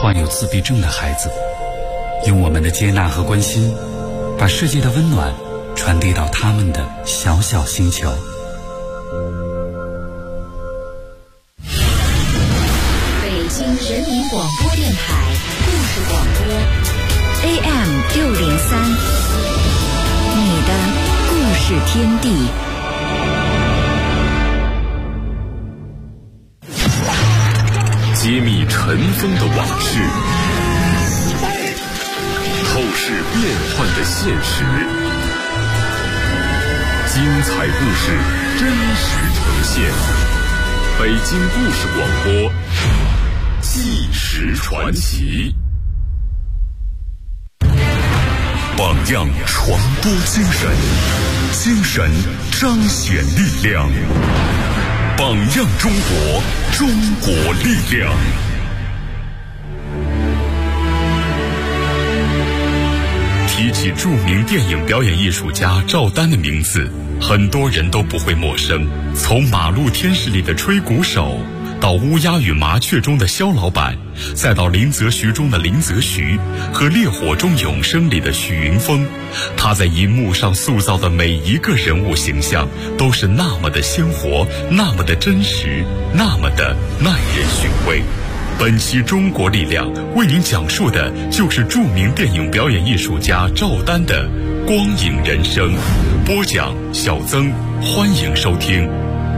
患有自闭症的孩子，用我们的接纳和关心，把世界的温暖传递到他们的小小星球。 北京人民广播电台故事广播 AM603，你的故事天地。 揭秘尘封的往事，透视变幻的现实，精彩故事真实呈现。北京故事广播，纪实传奇。榜样传播精神，精神彰显力量。榜样中国，中国力量。提起著名电影表演艺术家赵丹的名字，很多人都不会陌生。从《马路天使》里的吹鼓手，到《乌鸦与麻雀》中的肖老板，再到林则徐中的林则徐和《烈火中永生》里的许云峰，他在银幕上塑造的每一个人物形象都是那么的鲜活，那么的真实，那么的耐人寻味。本期中国力量为您讲述的就是著名电影表演艺术家赵丹的光影人生。播讲小曾，欢迎收听。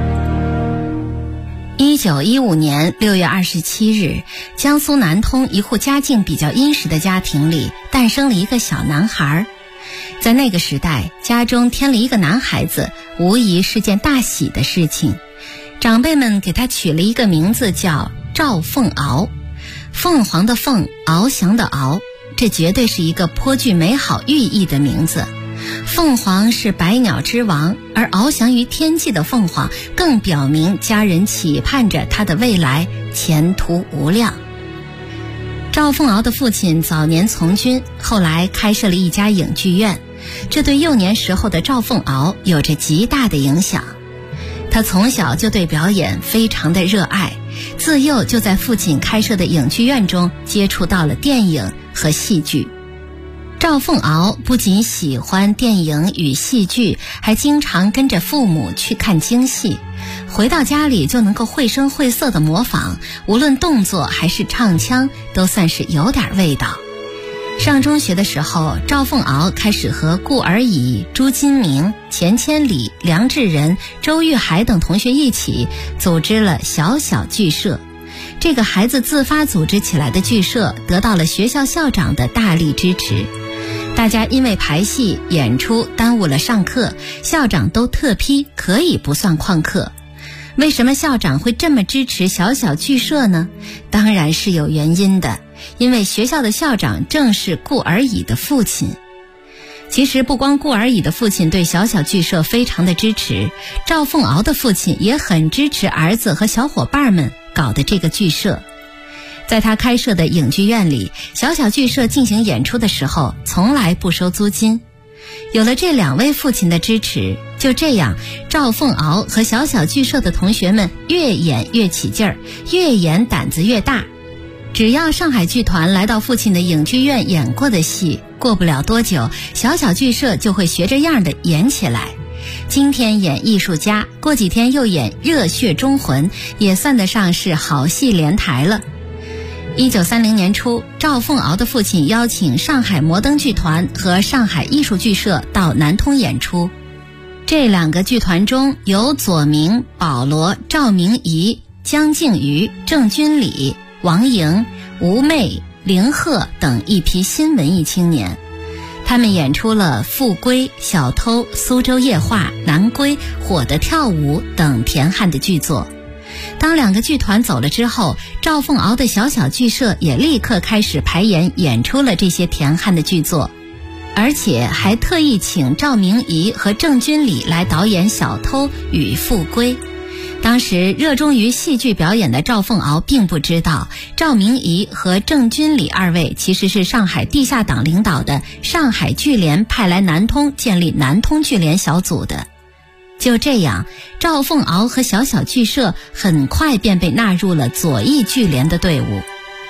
1915年6月27日，江苏南通一户家境比较殷实的家庭里诞生了一个小男孩。在那个时代，家中添了一个男孩子，无疑是件大喜的事情。长辈们给他取了一个名字叫赵凤敖，凤凰的凤，翱翔的翱，这绝对是一个颇具美好寓意的名字。凤凰是百鸟之王，而翱翔于天际的凤凰更表明家人期盼着他的未来前途无量。赵凤敖的父亲早年从军，后来开设了一家影剧院，这对幼年时候的赵凤敖有着极大的影响。他从小就对表演非常的热爱，自幼就在父亲开设的影剧院中接触到了电影和戏剧。赵凤敖不仅喜欢电影与戏剧，还经常跟着父母去看京戏，回到家里就能够绘声绘色地模仿，无论动作还是唱腔都算是有点味道。上中学的时候，赵凤敖开始和顾而已、朱金明、钱千里、梁志仁、周玉海等同学一起组织了小小剧社。这个孩子自发组织起来的剧社得到了学校校长的大力支持。大家因为排戏演出耽误了上课，校长都特批可以不算旷课。为什么校长会这么支持小小剧社呢？当然是有原因的，因为学校的校长正是顾而已的父亲。其实不光顾而已的父亲对小小剧社非常的支持，赵凤敖的父亲也很支持儿子和小伙伴们搞的这个剧社。在他开设的影剧院里，小小剧社进行演出的时候从来不收租金。有了这两位父亲的支持，就这样赵凤敖和小小剧社的同学们越演越起劲儿，越演胆子越大。只要上海剧团来到父亲的影剧院演过的戏，过不了多久，小小剧社就会学着样的演起来。今天演艺术家，过几天又演热血忠魂，也算得上是好戏连台了。1930年初，赵凤敖的父亲邀请上海摩登剧团和上海艺术剧社到南通演出。这两个剧团中有左明、保罗、赵明仪、江静瑜、郑君礼、王莹、吴媚、凌鹤等一批新文艺青年。他们演出了《富归》、《小偷》、《苏州夜话》、《南归》、《火的跳舞》等田汉的剧作。当两个剧团走了之后，赵凤敖的小小剧社也立刻开始排演演出了这些田汉的剧作，而且还特意请赵明仪和郑君礼来导演《小偷》与《富归》。当时热衷于戏剧表演的赵凤敖并不知道，赵明仪和郑君礼二位其实是上海地下党领导的上海剧联派来南通建立南通剧联小组的。就这样，赵凤敖和小小剧社很快便被纳入了左翼剧联的队伍。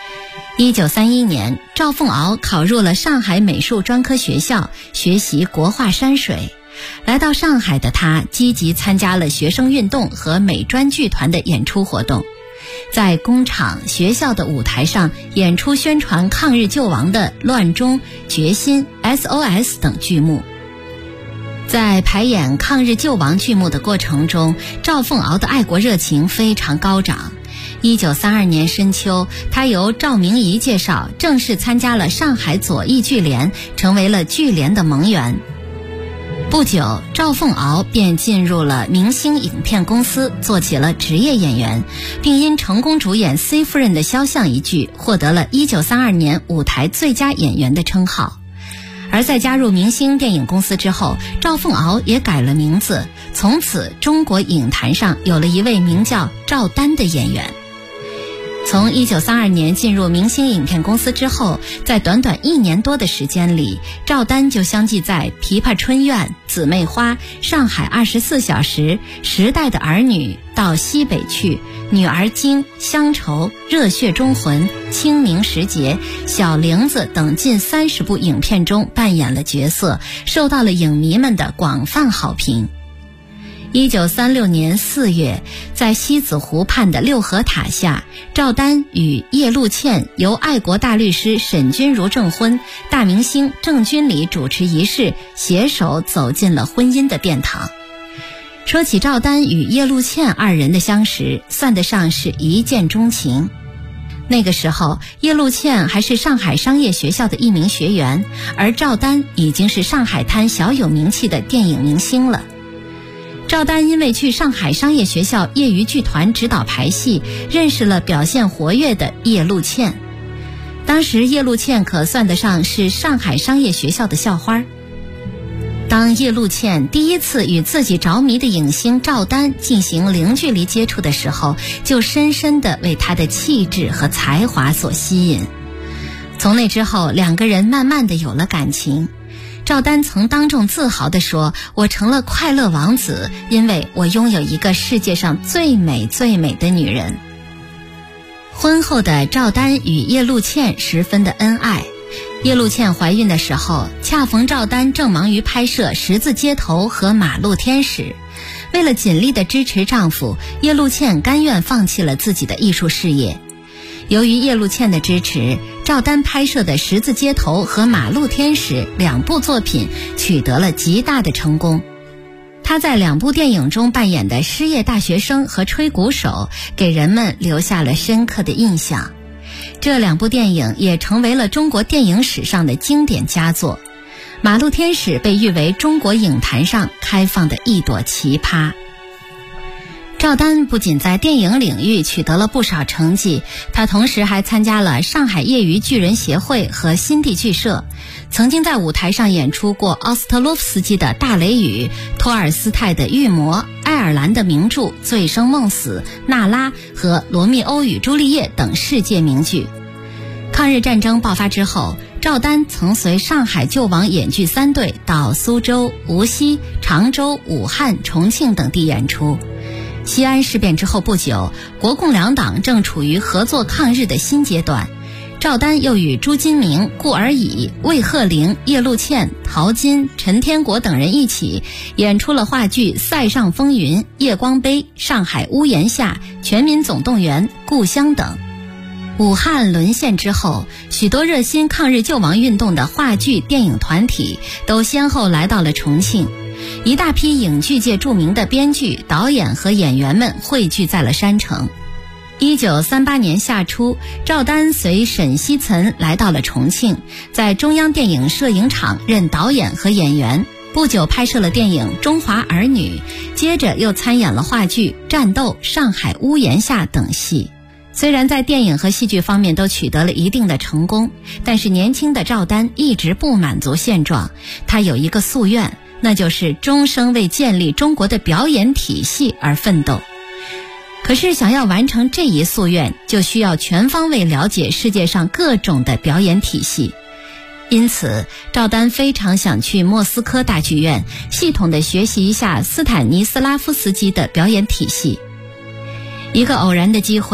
1931年，赵凤敖考入了上海美术专科学校，学习国画山水。来到上海的他，积极参加了学生运动和美专剧团的演出活动，在工厂、学校的舞台上演出宣传抗日救亡的《乱中》《决心》SOS 等剧目。在排演抗日救亡剧目的过程中，赵凤敖的爱国热情非常高涨。1932年深秋，他由赵明仪介绍，正式参加了上海左翼剧联，成为了剧联的盟员。不久，赵凤敖便进入了明星影片公司，做起了职业演员，并因成功主演 C 夫人的肖像一剧，获得了1932年舞台最佳演员的称号。而在加入明星电影公司之后，赵凤敖也改了名字，从此中国影坛上有了一位名叫赵丹的演员。从1932年进入明星影片公司之后，在短短1年多的时间里，赵丹就相继在《琵琶春怨》、姊妹花、上海24小时、时代的儿女、到西北去、女儿经、乡愁、热血中魂、清明时节、小玲子等近30部影片中扮演了角色，受到了影迷们的广泛好评。1936年4月，在西子湖畔的六合塔下，赵丹与叶露茜由爱国大律师沈钧儒证婚，大明星郑君里主持仪式，携手走进了婚姻的殿堂。说起赵丹与叶露茜二人的相识，算得上是一见钟情。那个时候，叶露茜还是上海商业学校的一名学员，而赵丹已经是上海滩小有名气的电影明星了。赵丹因为去上海商业学校业余剧团指导排戏，认识了表现活跃的叶露茜。当时叶露茜可算得上是上海商业学校的校花。当叶露茜第一次与自己着迷的影星赵丹进行零距离接触的时候，就深深地为他的气质和才华所吸引。从那之后，两个人慢慢地有了感情。赵丹曾当众自豪地说，我成了快乐王子，因为我拥有一个世界上最美最美的女人。婚后的赵丹与叶露茜十分的恩爱。叶露茜怀孕的时候，恰逢赵丹正忙于拍摄《十字街头》和《马路天使》。为了尽力地支持丈夫，叶露茜甘愿放弃了自己的艺术事业。由于叶露茜的支持，赵丹拍摄的《十字街头》和《马路天使》两部作品取得了极大的成功。他在两部电影中扮演的失业大学生和吹鼓手，给人们留下了深刻的印象。这两部电影也成为了中国电影史上的经典佳作。《马路天使》被誉为中国影坛上开放的一朵奇葩。赵丹不仅在电影领域取得了不少成绩，他同时还参加了上海业余剧人协会和新地剧社，曾经在舞台上演出过奥斯特洛夫斯基的《大雷雨》、托尔斯泰的《御魔》、爱尔兰的名著《醉生梦死》、娜拉和《罗密欧与朱丽叶》等世界名剧。抗日战争爆发之后，赵丹曾随上海救亡演剧3队到苏州、无锡、常州、武汉、重庆等地演出。西安事变之后不久，国共两党正处于合作抗日的新阶段。赵丹又与朱金明、顾尔乙、魏鹤龄、叶露茜、陶金、陈天国等人一起演出了话剧《塞上风云》、《夜光杯》、《上海屋檐下》、《全民总动员》、《故乡》等。武汉沦陷之后，许多热心抗日救亡运动的话剧、电影团体都先后来到了重庆。一大批影剧界著名的编剧、导演和演员们汇聚在了山城。1938年夏初，赵丹随沈锡岑来到了重庆，在中央电影摄影厂任导演和演员。不久拍摄了电影《中华儿女》，接着又参演了话剧《战斗》、《上海屋檐下》等戏。虽然在电影和戏剧方面都取得了一定的成功，但是年轻的赵丹一直不满足现状，他有一个夙愿，那就是终生为建立中国的表演体系而奋斗。可是想要完成这一夙愿，就需要全方位了解世界上各种的表演体系。因此，赵丹非常想去莫斯科大剧院系统地学习一下斯坦尼斯拉夫斯基的表演体系。一个偶然的机会，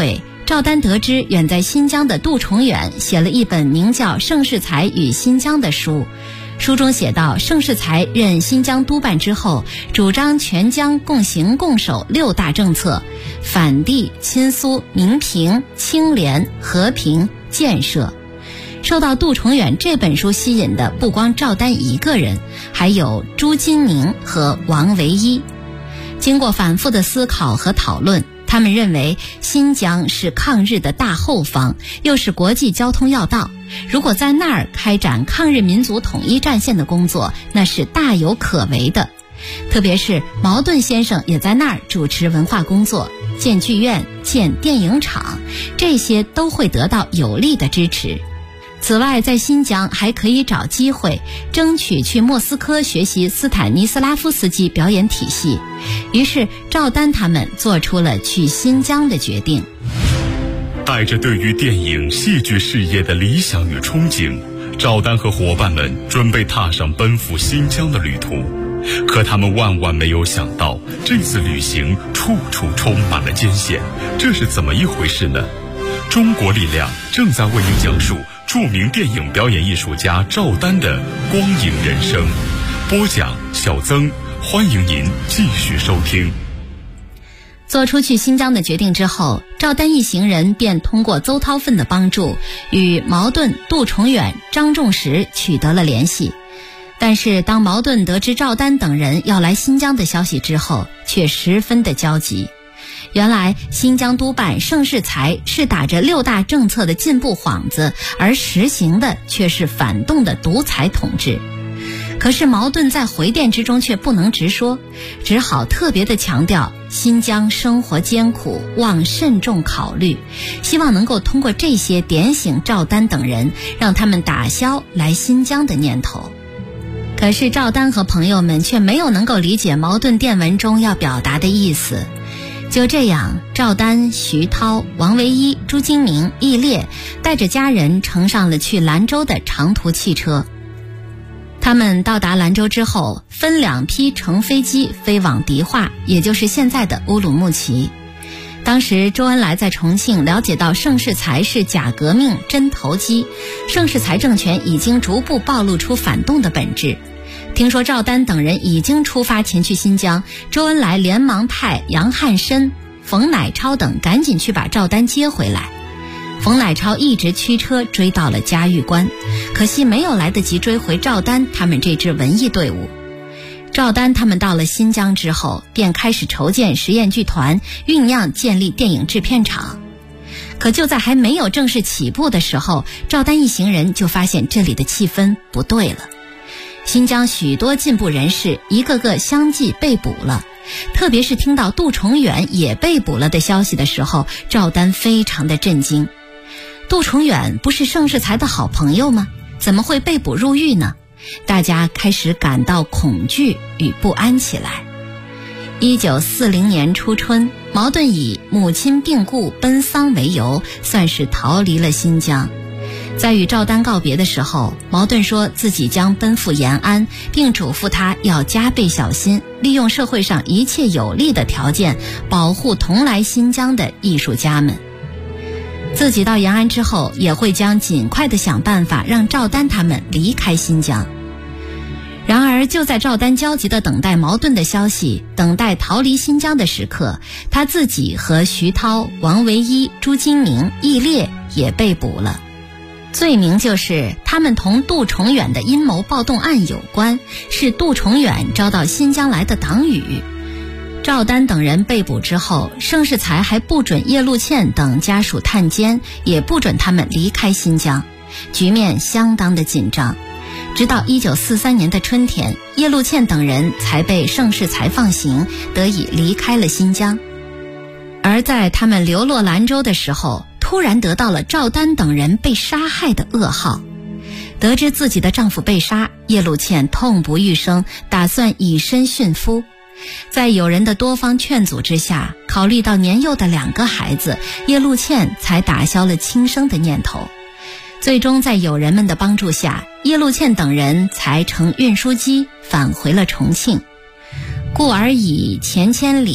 赵丹得知远在新疆的杜重远写了一本名叫《盛世才与新疆》的书，书中写道，盛世才任新疆督办之后，主张全疆共行共守6大政策：反帝、亲苏、民平、清廉、和平、建设。受到杜重远这本书吸引的不光赵丹一个人，还有朱金明和王维一。经过反复的思考和讨论，他们认为新疆是抗日的大后方，又是国际交通要道，如果在那儿开展抗日民族统一战线的工作，那是大有可为的。特别是茅盾先生也在那儿主持文化工作，建剧院、建电影厂，这些都会得到有力的支持。此外，在新疆还可以找机会争取去莫斯科学习斯坦尼斯拉夫斯基表演体系，于是赵丹他们做出了去新疆的决定。 带着对于电影戏剧事业的理想与憧憬，赵丹和伙伴们准备踏上奔赴新疆的旅途。可他们万万没有想到，这次旅行处处充满了艰险，这是怎么一回事呢？中国力量正在为您讲述著名电影表演艺术家赵丹的光影人生。播讲小曾，欢迎您继续收听。 做出去新疆的决定之后，赵丹一行人便通过邹韬奋的帮助，与茅盾、杜重远、张仲实取得了联系。但是当茅盾得知赵丹等人要来新疆的消息之后，却十分的焦急。原来新疆督办盛世才是打着6大政策的进步幌子，而实行的却是反动的独裁统治。可是茅盾在回电之中却不能直说，只好特别的强调新疆生活艰苦，望慎重考虑，希望能够通过这些点醒赵丹等人，让他们打消来新疆的念头。可是赵丹和朋友们却没有能够理解茅盾电文中要表达的意思。就这样，赵丹、徐涛、王维一、朱金明、易烈带着家人乘上了去兰州的长途汽车。他们到达兰州之后，分2批乘飞机飞往迪化，也就是现在的乌鲁木齐。当时周恩来在重庆了解到盛世才是假革命真投机，盛世才政权已经逐步暴露出反动的本质。听说赵丹等人已经出发前去新疆，周恩来连忙派杨汉琛、冯乃超等赶紧去把赵丹接回来。冯乃超一直驱车追到了嘉峪关，可惜没有来得及追回赵丹他们这支文艺队伍。赵丹他们到了新疆之后，便开始筹建实验剧团，酝酿建立电影制片厂。可就在还没有正式起步的时候，赵丹一行人就发现这里的气氛不对了。新疆许多进步人士一个个相继被捕了，特别是听到杜重远也被捕了的消息的时候，赵丹非常的震惊。杜重远不是盛世才的好朋友吗？怎么会被捕入狱呢？大家开始感到恐惧与不安起来。1940年初春，茅盾以母亲病故奔丧为由，算是逃离了新疆。在与赵丹告别的时候，茅盾说自己将奔赴延安，并嘱咐他要加倍小心，利用社会上一切有利的条件，保护同来新疆的艺术家们。自己到延安之后，也会将尽快的想办法让赵丹他们离开新疆。然而就在赵丹焦急地等待茅盾的消息，等待逃离新疆的时刻，他自己和徐涛、王维一、朱金明、易烈也被捕了。罪名就是他们同杜重远的阴谋暴动案有关，是杜重远招到新疆来的党羽。赵丹等人被捕之后，盛世才还不准叶露茜等家属探监，也不准他们离开新疆，局面相当的紧张。直到1943年的春天，叶露茜等人才被盛世才放行，得以离开了新疆。而在他们流落兰州的时候，突然得到了赵丹等人被杀害的噩耗。得知自己的丈夫被杀，叶露茜痛不欲生，打算以身殉夫。在友人的多方劝阻之下，考虑到年幼的2个孩子，叶露茜才打消了轻生的念头。最终在友人们的帮助下，叶露茜等人才乘运输机返回了重庆。故而以前千里，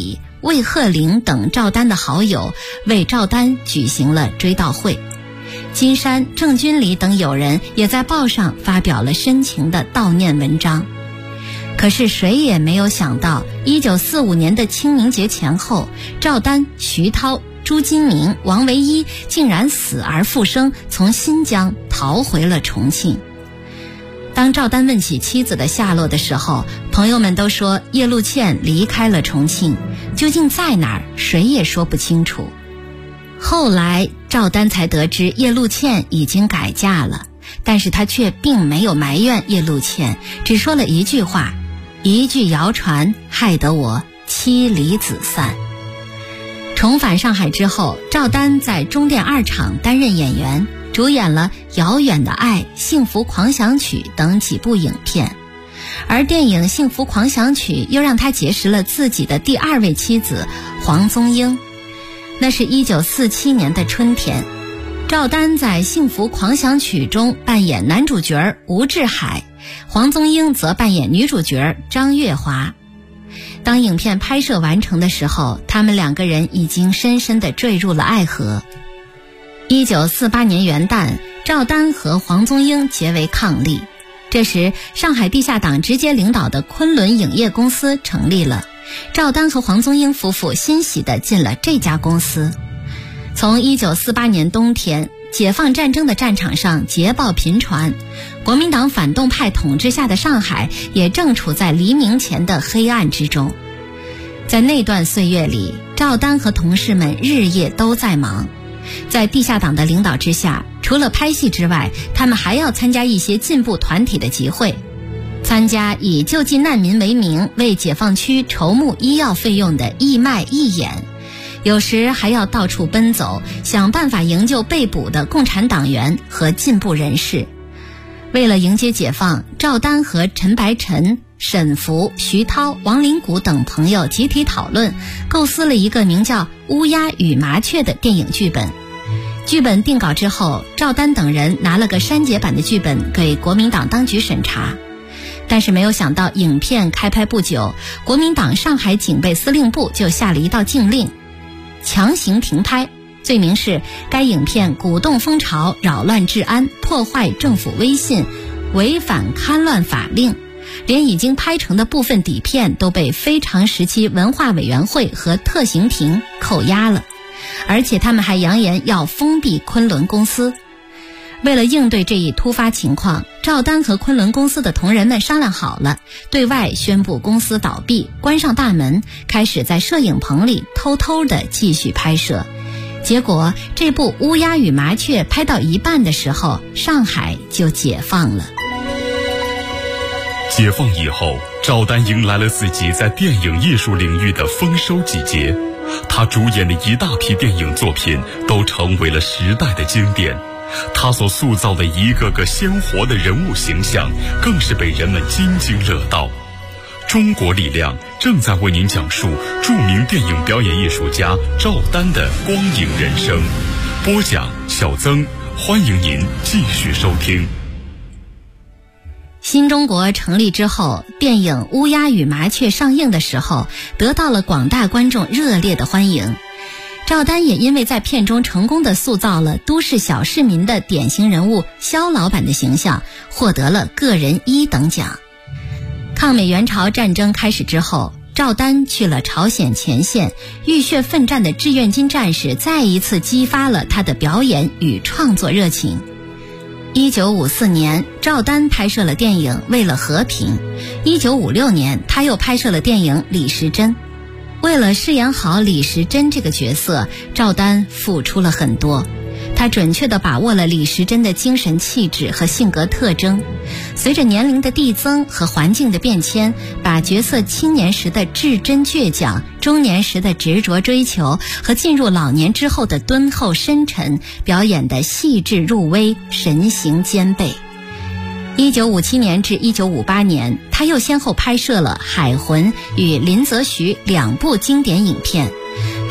魏鹤龄等赵丹的好友为赵丹举行了追悼会。金山、郑君里等友人也在报上发表了深情的悼念文章。可是谁也没有想到，1945年的清明节前后，赵丹、徐涛、朱金明、王维一竟然死而复生，从新疆逃回了重庆。当赵丹问起妻子的下落的时候，朋友们都说叶露茜离开了重庆，究竟在哪儿，谁也说不清楚。后来赵丹才得知叶露茜已经改嫁了，但是他却并没有埋怨叶露茜，只说了一句话：一句谣传害得我妻离子散。重返上海之后，赵丹在中电2厂担任演员，主演了《遥远的爱》《幸福狂想曲》等几部影片。而电影《幸福狂想曲》又让他结识了自己的第2位妻子黄宗英。那是1947年的春天，赵丹在《幸福狂想曲》中扮演男主角吴志海，黄宗英则扮演女主角张月华。当影片拍摄完成的时候，他们2个人已经深深地坠入了爱河。1948年元旦，赵丹和黄宗英结为伉俪。这时，上海地下党直接领导的昆仑影业公司成立了，赵丹和黄宗英夫妇欣喜地进了这家公司。从1948年冬天，解放战争的战场上捷报频传，国民党反动派统治下的上海也正处在黎明前的黑暗之中。在那段岁月里，赵丹和同事们日夜都在忙。在地下党的领导之下，除了拍戏之外，他们还要参加一些进步团体的集会，参加以救济难民为名为解放区筹募医药费用的义卖义演，有时还要到处奔走，想办法营救被捕的共产党员和进步人士。为了迎接解放，赵丹和陈白尘、沈福、徐涛、王林谷等朋友集体讨论，构思了一个名叫《乌鸦与麻雀》的电影剧本。剧本定稿之后，赵丹等人拿了个删节版的剧本给国民党当局审查。但是没有想到，影片开拍不久，国民党上海警备司令部就下了一道禁令，强行停拍，罪名是该影片鼓动风潮、扰乱治安、破坏政府威信、违反戡乱法令。连已经拍成的部分底片都被非常时期文化委员会和特刑庭扣押了，而且他们还扬言要封闭昆仑公司。为了应对这一突发情况，赵丹和昆仑公司的同仁们商量好了，对外宣布公司倒闭，关上大门，开始在摄影棚里偷偷地继续拍摄。结果这部《乌鸦与麻雀》拍到一半的时候，上海就解放了。 解放以后，赵丹迎来了自己在电影艺术领域的丰收季节。他主演的一大批电影作品都成为了时代的经典，他所塑造的一个个鲜活的人物形象更是被人们津津乐道。中国力量正在为您讲述著名电影表演艺术家赵丹的光影人生。播讲小曾，欢迎您继续收听。 新中国成立之后，电影《乌鸦与麻雀》上映的时候，得到了广大观众热烈的欢迎。赵丹也因为在片中成功地塑造了都市小市民的典型人物肖老板的形象，获得了个人1等奖。抗美援朝战争开始之后，赵丹去了朝鲜前线，浴血奋战的志愿军战士再一次激发了他的表演与创作热情。1954年，赵丹拍摄了电影《为了和平》。1956年，他又拍摄了电影《李时珍》。为了饰演好李时珍这个角色，赵丹付出了很多。他准确地把握了李时珍的精神气质和性格特征，随着年龄的递增和环境的变迁，把角色青年时的至真倔强、中年时的执着追求和进入老年之后的敦厚深沉表演得细致入微，神形兼备。1957年至1958年，他又先后拍摄了《海魂》与林则徐2部经典影片。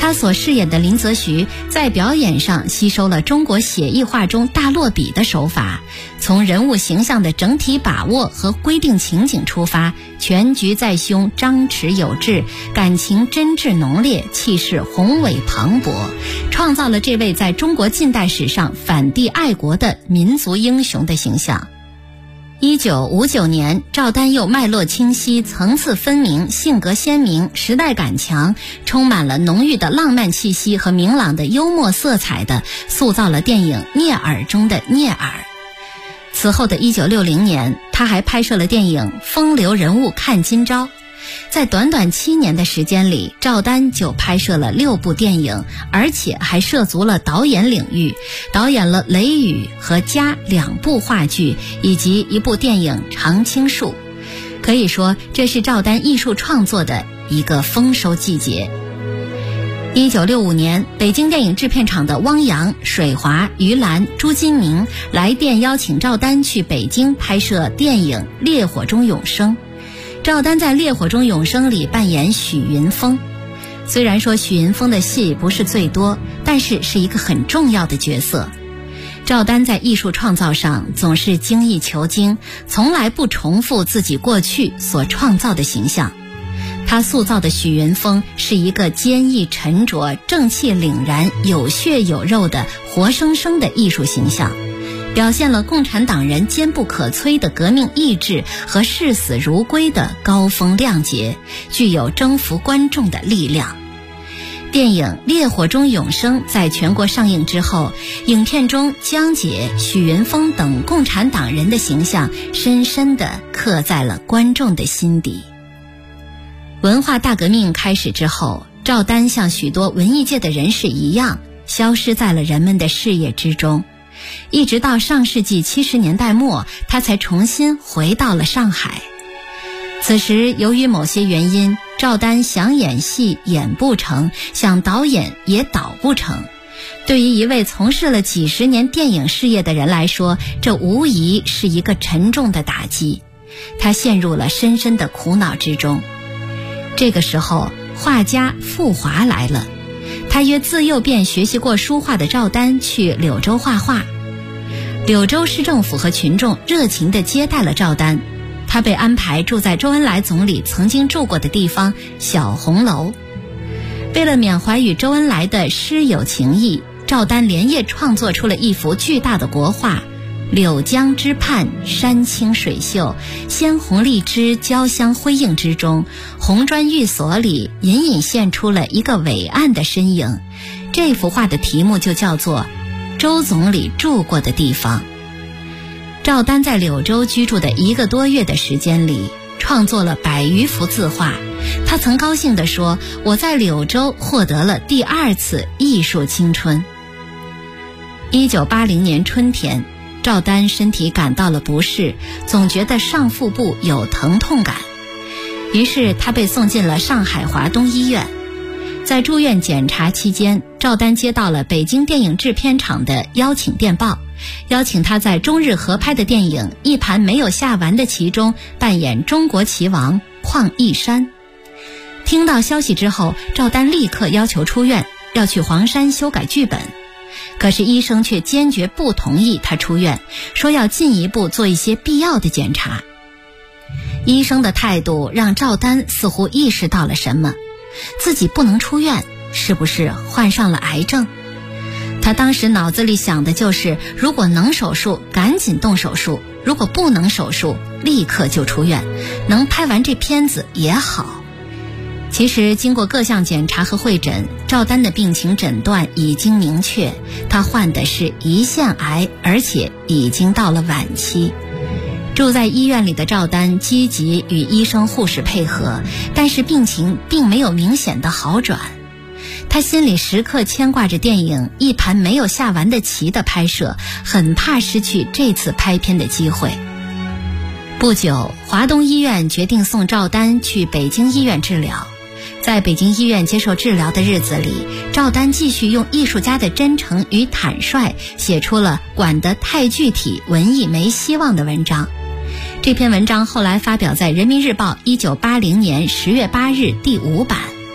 他所饰演的林则徐在表演上吸收了中国写意画中大落笔的手法，从人物形象的整体把握和规定情景出发，全局在胸，张弛有致，感情真挚浓烈，气势宏伟磅礴，创造了这位在中国近代史上反帝爱国的民族英雄的形象。1959年，赵丹又脉络清晰、层次分明、性格鲜明、时代感强，充满了浓郁的浪漫气息和明朗的幽默色彩的塑造了电影《聂耳》中的聂耳。此后的1960年，他还拍摄了电影《风流人物看今朝》。在短短7年的时间里，赵丹就拍摄了6部电影，而且还涉足了导演领域，导演了《雷雨》和《家》2部话剧，以及1部电影《常青树》。可以说，这是赵丹艺术创作的一个丰收季节。1965年，北京电影制片厂的汪洋、水华、于兰、朱金明来电邀请赵丹去北京拍摄电影《烈火中永生》。赵丹在《烈火中永生》里扮演许云峰，虽然说许云峰的戏不是最多，但是是一个很重要的角色。赵丹在艺术创造上总是精益求精，从来不重复自己过去所创造的形象。他塑造的许云峰是一个坚毅沉着、正气凛然、有血有肉的活生生的艺术形象，表现了共产党人坚不可摧的革命意志和视死如归的高风亮节，具有征服观众的力量。电影《烈火中永生》在全国上映之后，影片中江姐、许云峰等共产党人的形象深深地刻在了观众的心底。文化大革命开始之后，赵丹像许多文艺界的人士一样，消失在了人们的视野之中。一直到上世纪70年代末，他才重新回到了上海。此时由于某些原因，赵丹想演戏演不成，想导演也导不成。对于一位从事了几十年电影事业的人来说，这无疑是一个沉重的打击。他陷入了深深的苦恼之中。这个时候，画家傅华来了，他约自幼便学习过书画的赵丹去柳州画画。柳州市政府和群众热情地接待了赵丹，他被安排住在周恩来总理曾经住过的地方小红楼。为了缅怀与周恩来的师友情谊，赵丹连夜创作出了一幅巨大的国画《柳江之畔，山清水秀，鲜红荔枝交相辉映之中，红砖寓所里隐隐现出了一个伟岸的身影。这幅画的题目就叫做周总理住过的地方。赵丹在柳州居住的1个多月的时间里，创作了100余幅字画。他曾高兴地说，我在柳州获得了第2次艺术青春。1980年春天，赵丹身体感到了不适，总觉得上腹部有疼痛感，于是他被送进了上海华东医院。在住院检查期间，赵丹接到了北京电影制片厂的邀请电报，邀请他在中日合拍的电影《一盘没有下完的棋》中扮演中国棋王邝义山。听到消息之后，赵丹立刻要求出院，要去黄山修改剧本。可是医生却坚决不同意他出院，说要进一步做一些必要的检查。医生的态度让赵丹似乎意识到了什么，自己不能出院，是不是患上了癌症？他当时脑子里想的就是，如果能手术，赶紧动手术；如果不能手术，立刻就出院，能拍完这片子也好。其实经过各项检查和会诊，赵丹的病情诊断已经明确，他患的是胰腺癌，而且已经到了晚期。住在医院里的赵丹积极与医生护士配合，但是病情并没有明显的好转。他心里时刻牵挂着电影《一盘没有下完的棋》的拍摄，很怕失去这次拍片的机会。不久，华东医院决定送赵丹去北京医院治疗。在北京医院接受治疗的日子里，赵丹继续用艺术家的真诚与坦率，写出了管得太具体，文艺没希望的文章。这篇文章后来发表在《人民日报》1980年10月8日第5版。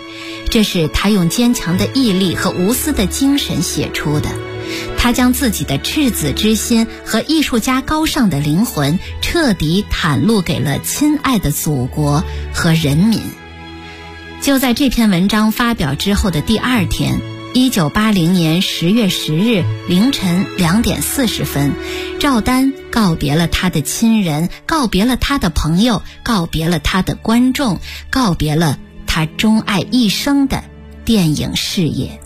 这是他用坚强的毅力和无私的精神写出的。他将自己的赤子之心和艺术家高尚的灵魂彻底袒露给了亲爱的祖国和人民。就在这篇文章发表之后的第二天，1980年10月10日凌晨2点40分，赵丹告别了他的亲人，告别了他的朋友，告别了他的观众，告别了他钟爱一生的电影事业。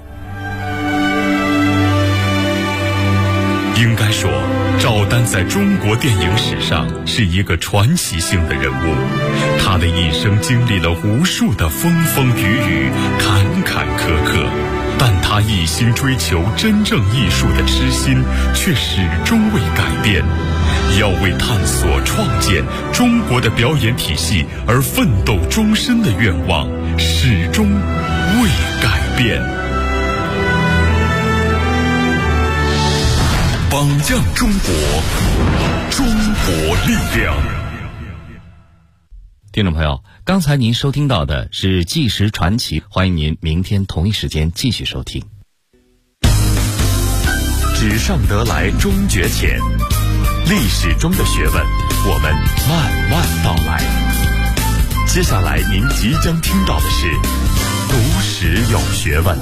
应该说，赵丹在中国电影史上是一个传奇性的人物。他的一生经历了无数的风风雨雨、坎坎坷坷，但他一心追求真正艺术的痴心却始终未改变，要为探索创建中国的表演体系而奋斗终身的愿望始终未改变。榜样中国，中国力量。 听众朋友，刚才您收听到的是纪实传奇，欢迎您明天同一时间继续收听。 纸上得来终觉浅，历史中的学问，我们慢慢道来。接下来您即将听到的是读史有学问。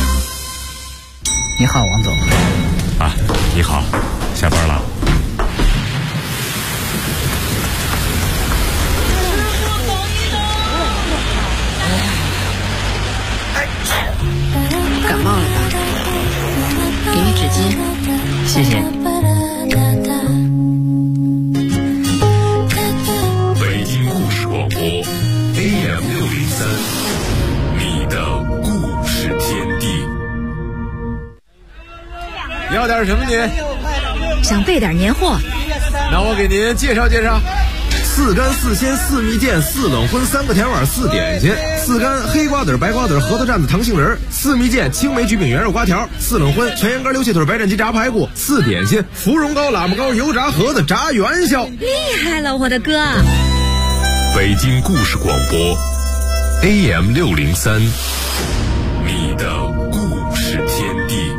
你好，王总。 啊，你好，下班了。 感冒了吧？给你纸巾，谢谢。 北京故事广播 AM603，你的故事天地。 要点什么您？ 想备点年货， 那我给您介绍介绍。4干4鲜4蜜饯4冷荤3个甜碗4点心，4干黑瓜子白瓜子核桃蘸子糖杏仁，4蜜饯青梅焗饼圆肉瓜条，4冷荤全羊肝溜蟹腿白斩鸡炸排骨，4点心芙蓉糕喇嘛糕油炸盒子炸元宵。 厉害了，我的哥！ 北京故事广播 AM603，你的故事天地。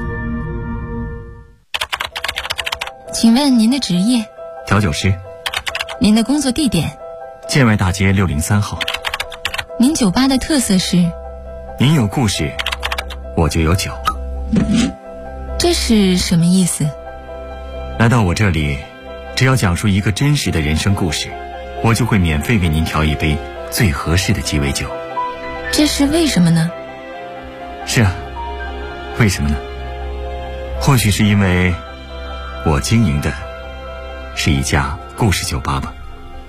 请问您的职业？ 调酒师。 您的工作地点？ 建外大街603号。 您酒吧的特色是？ 您有故事，我就有酒。 这是什么意思？ 来到我这里，只要讲述一个真实的人生故事，我就会免费为您调一杯最合适的鸡尾酒。 这是为什么呢？ 是啊，为什么呢？或许是因为我经营的是一家故事酒吧吧。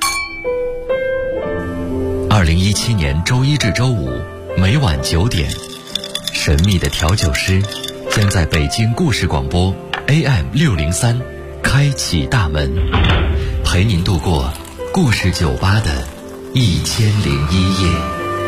2017年周一至周五每晚9点，神秘的调酒师将在北京故事广播 AM603开启大门，陪您度过故事酒吧的1001夜。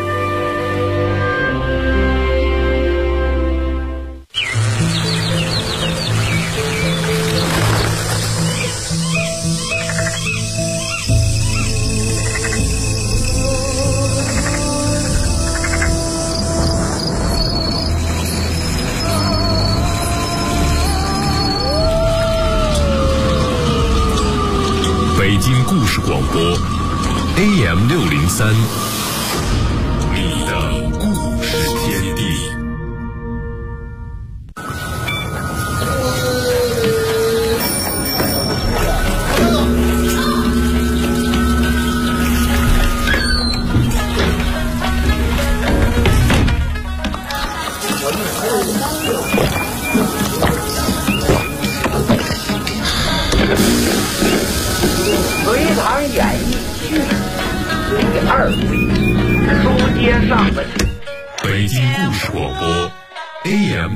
北京故事广播 AM603，你的故事天地。 隋唐演义第2回，书接上文。 北京故事广播 AM